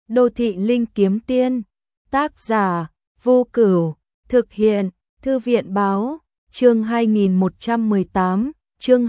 Đô thị linh kiếm tiên, tác giả, Vô Cửu, thực hiện, Thư viện báo, chương 2118, chương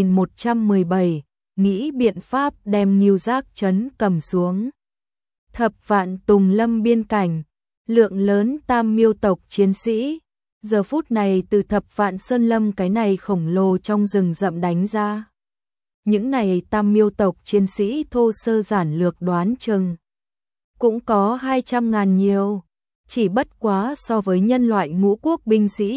2117, nghĩ biện pháp đem Ngưu Giác trấn cầm xuống. Thập Vạn Tùng Lâm biên cảnh, lượng lớn Tam Miêu tộc chiến sĩ, giờ phút này từ Thập Vạn Sơn Lâm cái này khổng lồ trong rừng rậm đánh ra. Những này Tam Miêu tộc chiến sĩ thô sơ giản lược đoán chừng cũng có 200.000 nhiều, chỉ bất quá so với nhân loại ngũ quốc binh sĩ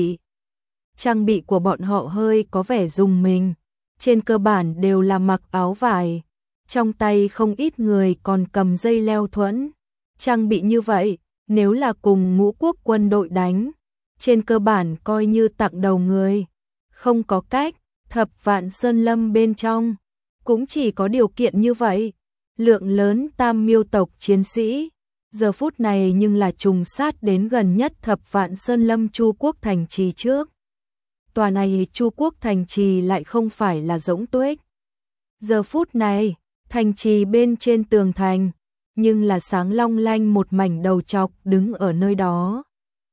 trang bị của bọn họ hơi có vẻ rùng mình, trên cơ bản đều là mặc áo vải, trong tay không ít người còn cầm dây leo thuẫn. Trang bị như vậy, nếu là cùng ngũ quốc quân đội đánh, trên cơ bản coi như tặng đầu người, không có cách. Thập Vạn Sơn Lâm bên trong cũng chỉ có điều kiện như vậy. Lượng lớn Tam Miêu tộc chiến sĩ giờ phút này nhưng là trùng sát đến gần nhất Thập Vạn Sơn Lâm Chu Quốc thành trì trước. Tòa này Chu Quốc thành trì lại không phải là rỗng tuếch. Giờ phút này, thành trì bên trên tường thành, nhưng là sáng long lanh một mảnh đầu trọc đứng ở nơi đó.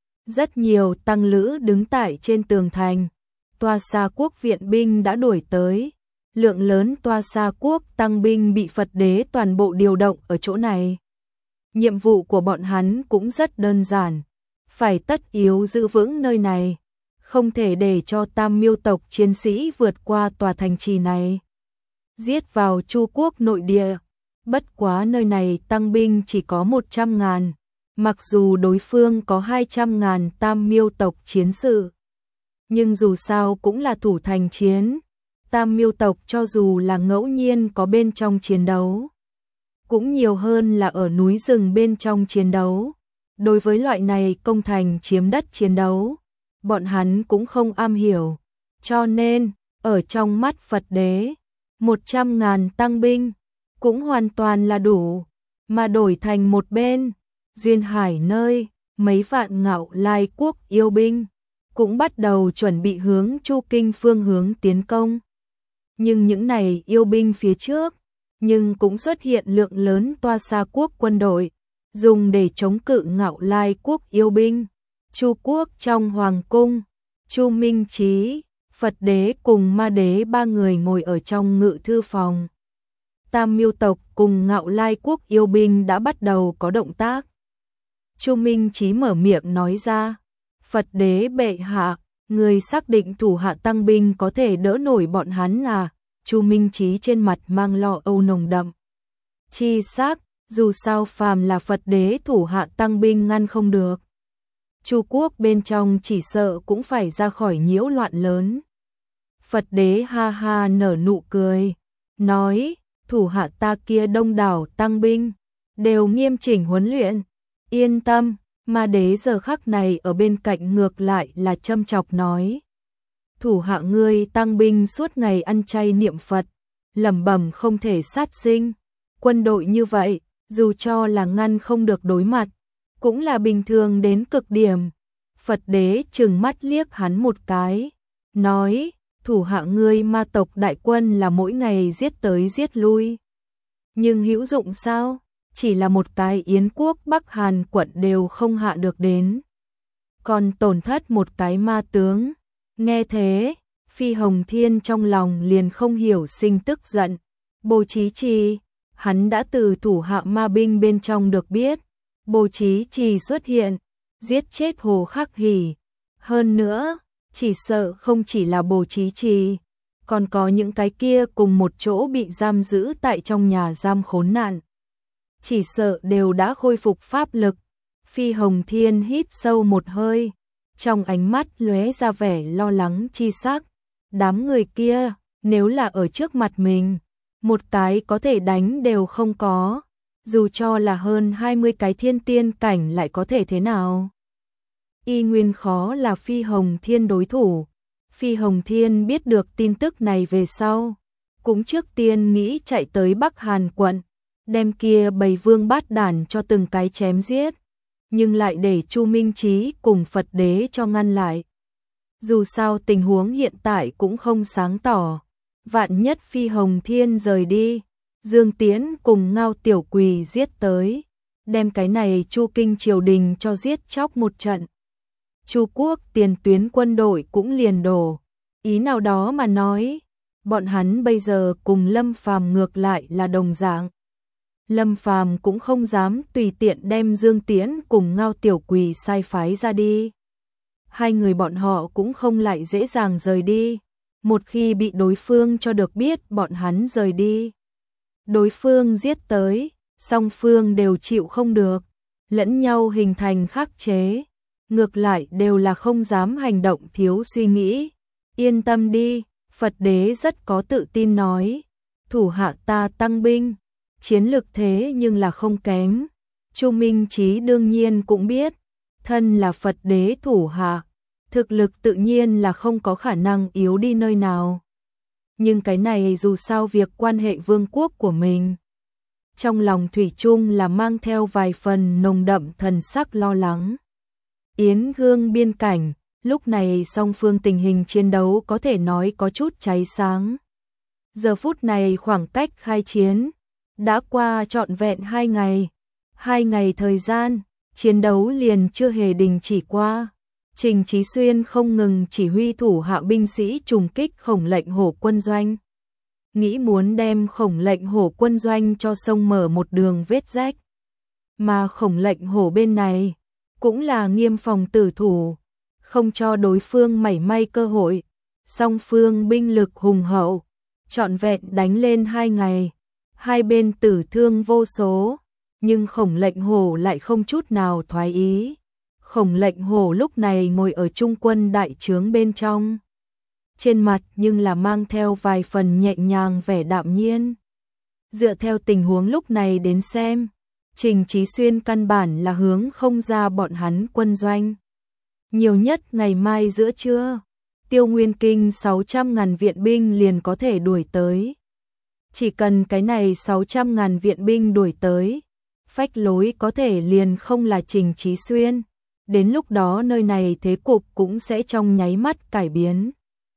Rất nhiều tăng lữ đứng tại trên tường thành. Toa Xa Quốc viện binh đã đuổi tới, lượng lớn Toa Xa Quốc tăng binh bị Phật đế toàn bộ điều động ở chỗ này. Nhiệm vụ của bọn hắn cũng rất đơn giản, phải tất yếu giữ vững nơi này, không thể để cho Tam Miêu tộc chiến sĩ vượt qua tòa thành trì này, giết vào Chu Quốc nội địa. Bất quá nơi này tăng binh chỉ có 100.000, mặc dù đối phương có 200.000 Tam Miêu tộc chiến sự. Nhưng dù sao cũng là thủ thành chiến, Tam Miêu tộc cho dù là ngẫu nhiên có bên trong chiến đấu, cũng nhiều hơn là ở núi rừng bên trong chiến đấu. Đối với loại này công thành chiếm đất chiến đấu, bọn hắn cũng không am hiểu, cho nên, ở trong mắt Phật đế, 100.000 tăng binh, cũng hoàn toàn là đủ, mà đổi thành một bên, Duyên Hải nơi, mấy vạn Ngạo Lai quốc yêu binh cũng bắt đầu chuẩn bị hướng Chu Kinh phương hướng tiến công. Nhưng những này yêu binh phía trước, nhưng cũng xuất hiện lượng lớn Toa Xa Quốc quân đội, dùng để chống cự Ngạo Lai quốc yêu binh. Chu Quốc trong hoàng cung, Chu Minh Chí, Phật đế cùng Ma đế ba người ngồi ở trong ngự thư phòng. Tam Miêu tộc cùng Ngạo Lai quốc yêu binh đã bắt đầu có động tác. Chu Minh Chí mở miệng nói ra, Phật đế bệ hạ, người xác định thủ hạ tăng binh có thể đỡ nổi bọn hắn à? Chu Minh Chí trên mặt mang lo âu nồng đậm. Chi xác, dù sao phàm là Phật đế thủ hạ tăng binh ngăn không được. Chu Quốc bên trong chỉ sợ cũng phải ra khỏi nhiễu loạn lớn. Phật đế ha ha nở nụ cười, nói, thủ hạ ta kia đông đảo tăng binh, đều nghiêm chỉnh huấn luyện, yên tâm. Ma đế giờ khắc này ở bên cạnh ngược lại là châm chọc nói, thủ hạ ngươi tăng binh suốt ngày ăn chay niệm Phật, lẩm bẩm không thể sát sinh, quân đội như vậy, dù cho là ngăn không được đối mặt, cũng là bình thường đến cực điểm. Phật đế trừng mắt liếc hắn một cái, nói, thủ hạ ngươi ma tộc đại quân là mỗi ngày giết tới giết lui, nhưng hữu dụng sao? Chỉ là một cái Yến quốc Bắc Hàn quận đều không hạ được đến, còn tổn thất một cái ma tướng. Nghe thế, Phi Hồng Thiên trong lòng liền không hiểu sinh tức giận. Bồ Chí Trì, hắn đã từ thủ hạ ma binh bên trong được biết, Bồ Chí Trì xuất hiện, giết chết Hồ Khắc Hỉ. Hơn nữa, chỉ sợ không chỉ là Bồ Chí Trì, còn có những cái kia cùng một chỗ bị giam giữ tại trong nhà giam khốn nạn, chỉ sợ đều đã khôi phục pháp lực. Phi Hồng Thiên hít sâu một hơi, trong ánh mắt lóe ra vẻ lo lắng chi sắc. Đám người kia, nếu là ở trước mặt mình, một cái có thể đánh đều không có, dù cho là hơn 20 cái thiên tiên cảnh lại có thể thế nào? Y nguyên khó là Phi Hồng Thiên đối thủ. Phi Hồng Thiên biết được tin tức này về sau, cũng trước tiên nghĩ chạy tới Bắc Hàn quận, đem kia bầy vương bát đản cho từng cái chém giết, nhưng lại để Chu Minh Chí cùng Phật đế cho ngăn lại. Dù sao tình huống hiện tại cũng không sáng tỏ, vạn nhất Phi Hồng Thiên rời đi, Dương Tiễn cùng Ngao Tiểu Quỳ giết tới, đem cái này Chu Kinh triều đình cho giết chóc một trận. Chu quốc tiền tuyến quân đội cũng liền đổ, ý nào đó mà nói, bọn hắn bây giờ cùng Lâm Phàm ngược lại là đồng dạng. Lâm Phàm cũng không dám tùy tiện đem Dương Tiễn cùng Ngao Tiểu Quỳ sai phái ra đi. Hai người bọn họ cũng không lại dễ dàng rời đi, một khi bị đối phương cho được biết bọn hắn rời đi. Đối phương giết tới, song phương đều chịu không được, lẫn nhau hình thành khắc chế, ngược lại đều là không dám hành động thiếu suy nghĩ. Yên tâm đi, Phật đế rất có tự tin nói, thủ hạ ta tăng binh, chiến lực thế nhưng là không kém. Chu Minh Chí đương nhiên cũng biết, thân là Phật đế thủ hạ, thực lực tự nhiên là không có khả năng yếu đi nơi nào. Nhưng cái này dù sao việc quan hệ vương quốc của mình. Trong lòng thủy chung là mang theo vài phần nồng đậm thần sắc lo lắng. Yến Gương biên cảnh, lúc này song phương tình hình chiến đấu có thể nói có chút cháy sáng. Giờ phút này khoảng cách khai chiến, đã qua trọn vẹn 2 ngày. 2 ngày thời gian, chiến đấu liền chưa hề đình chỉ qua. Trình Chí Xuyên không ngừng chỉ huy thủ hạ binh sĩ trùng kích Khổng Lệnh Hổ quân doanh. Nghĩ muốn đem Khổng Lệnh Hổ quân doanh cho sông mở một đường vết rách. Mà Khổng Lệnh Hổ bên này, cũng là nghiêm phòng tử thủ, không cho đối phương mảy may cơ hội. Song phương binh lực hùng hậu, trọn vẹn đánh lên 2 ngày. Hai bên tử thương vô số, nhưng Khổng Lệnh Hổ lại không chút nào thoái ý. Khổng Lệnh Hổ lúc này ngồi ở trung quân đại trướng bên trong. Trên mặt nhưng là mang theo vài phần nhẹ nhàng vẻ đạm nhiên. Dựa theo tình huống lúc này đến xem, Trình Chí Xuyên căn bản là hướng không ra bọn hắn quân doanh. Nhiều nhất ngày mai giữa trưa, Tiêu Nguyên Kinh 600.000 viện binh liền có thể đuổi tới. Chỉ cần cái này 600.000 viện binh đuổi tới, phách lối có thể liền không là Trình Chí Xuyên. Đến lúc đó nơi này thế cục cũng sẽ trong nháy mắt cải biến.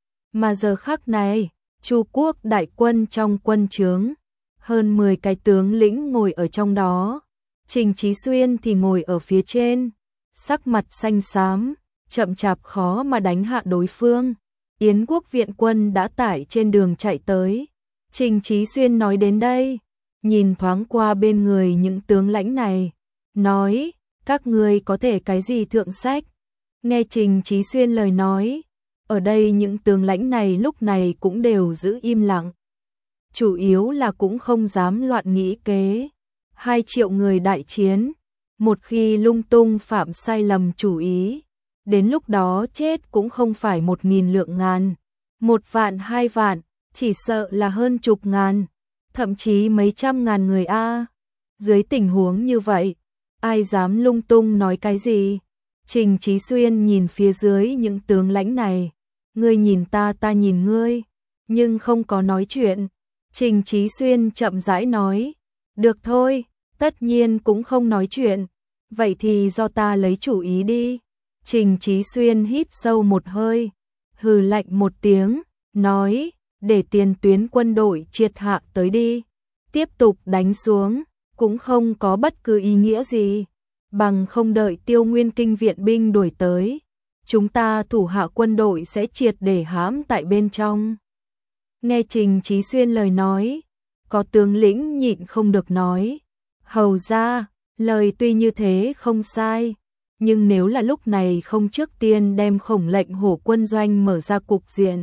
Mà giờ khắc này, Chu quốc đại quân trong quân trướng, hơn 10 cái tướng lĩnh ngồi ở trong đó. Trình Chí Xuyên thì ngồi ở phía trên, sắc mặt xanh xám, chậm chạp khó mà đánh hạ đối phương. Yến quốc viện quân đã tải trên đường chạy tới. Trình Chí Xuyên nói đến đây, nhìn thoáng qua bên người những tướng lãnh này, nói, các ngươi có thể cái gì thượng sách. Nghe Trình Chí Xuyên lời nói, ở đây những tướng lãnh này lúc này cũng đều giữ im lặng. Chủ yếu là cũng không dám loạn nghĩ kế. 2 triệu người đại chiến, một khi lung tung phạm sai lầm chủ ý, đến lúc đó chết cũng không phải 1.000 lượng ngàn, 1 vạn 2 vạn, chỉ sợ là hơn chục ngàn, thậm chí mấy trăm ngàn người a. Dưới tình huống như vậy, ai dám lung tung nói cái gì? Trình Chí Xuyên nhìn phía dưới những tướng lãnh này, ngươi nhìn ta, ta nhìn ngươi, nhưng không có nói chuyện. Trình Chí Xuyên chậm rãi nói, được thôi, tất nhiên cũng không nói chuyện, vậy thì do ta lấy chủ ý đi. Trình Chí Xuyên hít sâu một hơi, hừ lạnh một tiếng, nói, để tiền tuyến quân đội triệt hạ tới đi, tiếp tục đánh xuống, cũng không có bất cứ ý nghĩa gì, bằng không đợi Tiêu Nguyên Kinh viện binh đuổi tới, chúng ta thủ hạ quân đội sẽ triệt để hãm tại bên trong. Nghe Trình Chí Xuyên lời nói, có tướng lĩnh nhịn không được nói, hầu ra, lời tuy như thế không sai, nhưng nếu là lúc này không trước tiên đem Khổng Lệnh Hổ quân doanh mở ra cục diện,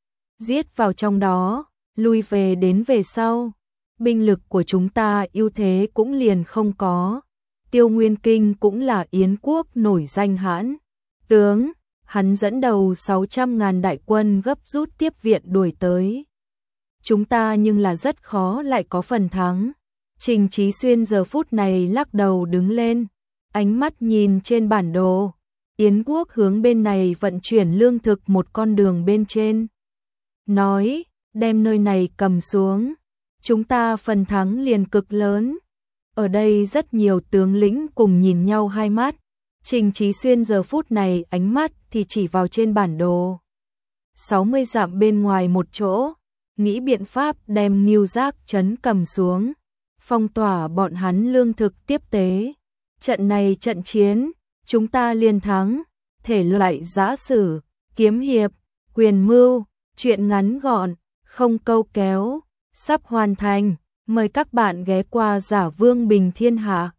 giết vào trong đó, lui về đến về sau, binh lực của chúng ta ưu thế cũng liền không có. Tiêu Nguyên Kinh cũng là Yến quốc nổi danh hãn tướng, hắn dẫn đầu 600.000 đại quân gấp rút tiếp viện đuổi tới. Chúng ta nhưng là rất khó lại có phần thắng. Trình Chí Xuyên giờ phút này lắc đầu đứng lên, ánh mắt nhìn trên bản đồ. Yến quốc hướng bên này vận chuyển lương thực một con đường bên trên. Nói, đem nơi này cầm xuống, chúng ta phần thắng liền cực lớn. Ở đây rất nhiều tướng lĩnh cùng nhìn nhau hai mắt. Trình Chí Xuyên giờ phút này ánh mắt thì chỉ vào trên bản đồ. 60 dặm bên ngoài một chỗ, nghĩ biện pháp đem New Giác trấn cầm xuống, phong tỏa bọn hắn lương thực tiếp tế. Trận này trận chiến, chúng ta liền thắng, thể loại giã sử, kiếm hiệp, quyền mưu, truyện ngắn gọn, không câu kéo, sắp hoàn thành. Mời các bạn ghé qua Giả Vương Bình Thiên Hạ.